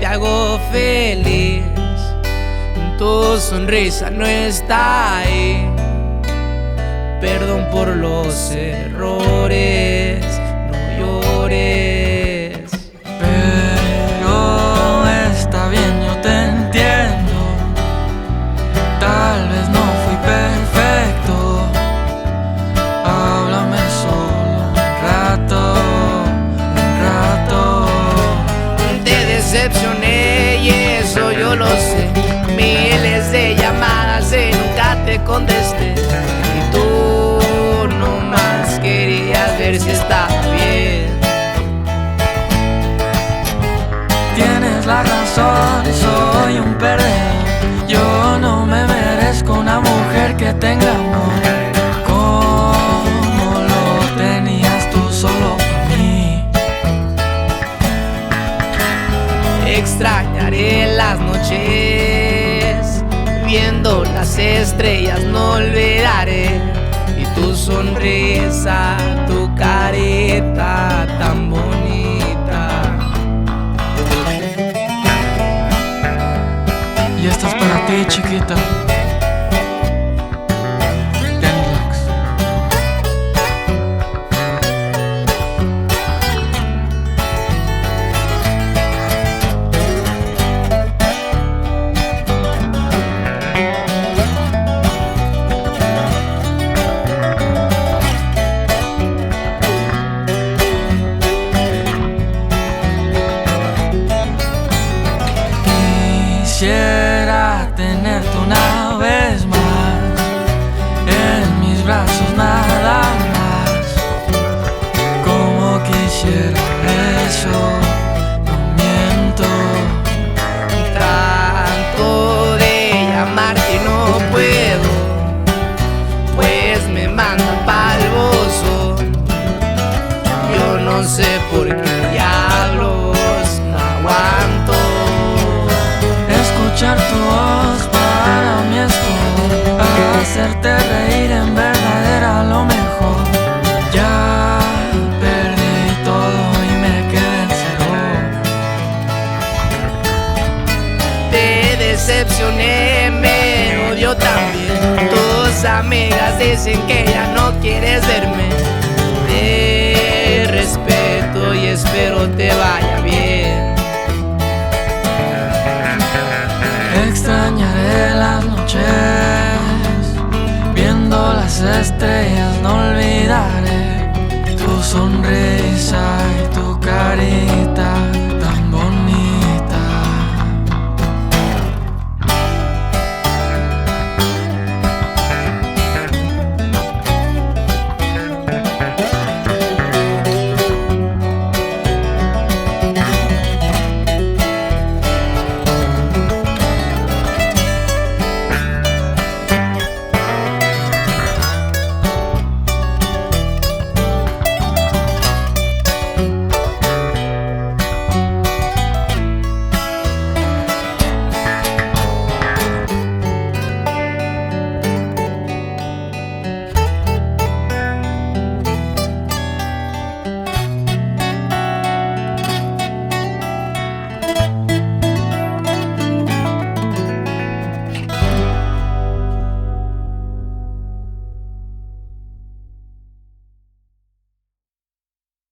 te hago feliz. Tu sonrisa no está ahí. Perdón por los errores, no llores. Pero está bien, yo te entiendo. Tal vez no fui perfecto. Háblame solo un rato. Te decepcioné y eso yo lo sé. Miles de llamadas y nunca te contesté. Y tú nomás querías ver si estaba bien. Tienes la razón, soy un perdedor. Yo no me merezco una mujer que tenga amor como lo tenías tú solo para mí. Extrañaré las noches viendo las estrellas, no olvidaré. Y tu sonrisa, tu carita tan bonita. Y esto es para ti, chiquita. Quisiera tenerte una vez más en mis brazos, nada más. Como quisiera eso, no miento. Trato de llamarte y no puedo, pues me mandan pa'l buzón. Yo no sé por qué diablos no aguanto. Escuchar tu voz para mí es todo. Hacerte reír en verdad era lo mejor. Ya perdí todo y me quedé en cero. Te decepcioné, me odio también. Tus amigas dicen que ya no quieres verme. Te respeto y espero te vaya bien. Extrañaré las noches viendo las estrellas, no olvidaré tu sonrisa.